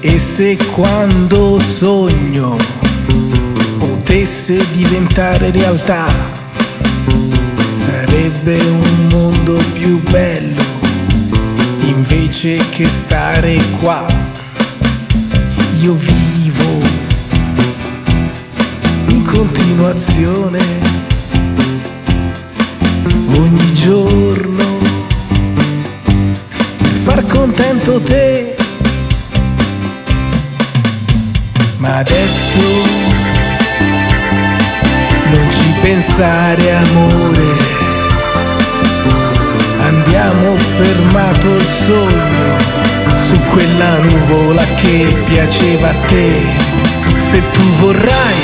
E se quando sogno potesse diventare realtà, sarebbe un mondo più bello invece che stare qua. Io vivo in continuazione ogni giorno per far contento te. Ma adesso non ci pensare, amore, andiamo, fermato il sogno su quella nuvola che piaceva a te. Se tu vorrai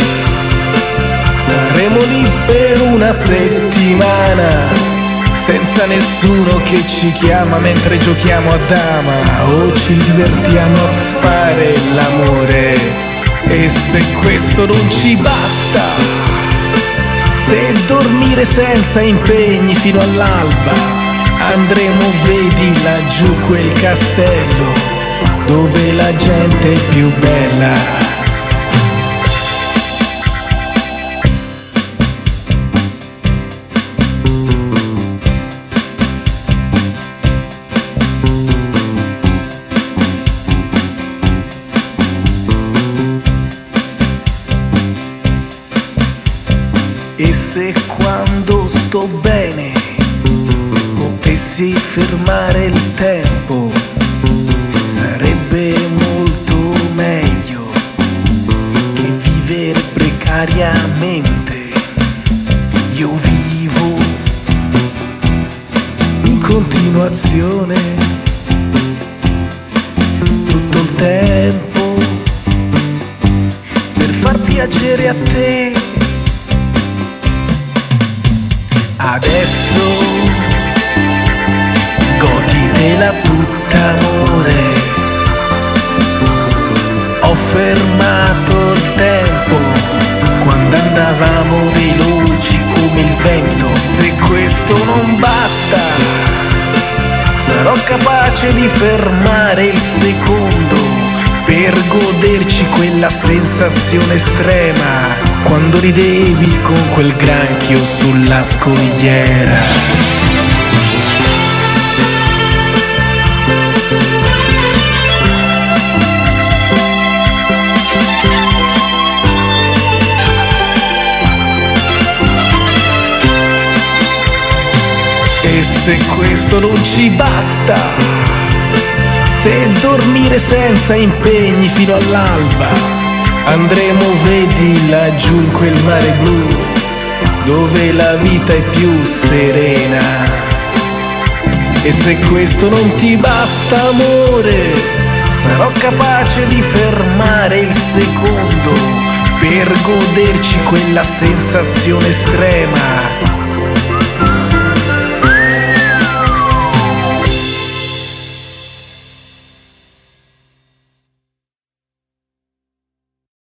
staremo lì per una settimana senza nessuno che ci chiama mentre giochiamo a dama o ci divertiamo a fare l'amore. E se questo non ci basta, se dormire senza impegni fino all'alba, andremo, vedi laggiù quel castello dove la gente è più bella. E se quando sto bene potessi fermare il tempo, sarebbe molto meglio che vivere precariamente. Io vivo in continuazione tutto il tempo per far piacere a te. Adesso goditela tutta, amore. Ho fermato il tempo quando andavamo veloci come il vento. Se questo non basta, sarò capace di fermare il secondo per goderci quella sensazione estrema quando ridevi con quel granchio sulla scogliera. E se questo non ci basta, se dormire senza impegni fino all'alba, andremo, vedi laggiù in quel mare blu dove la vita è più serena. E se questo non ti basta, amore, sarò capace di fermare il secondo per goderci quella sensazione estrema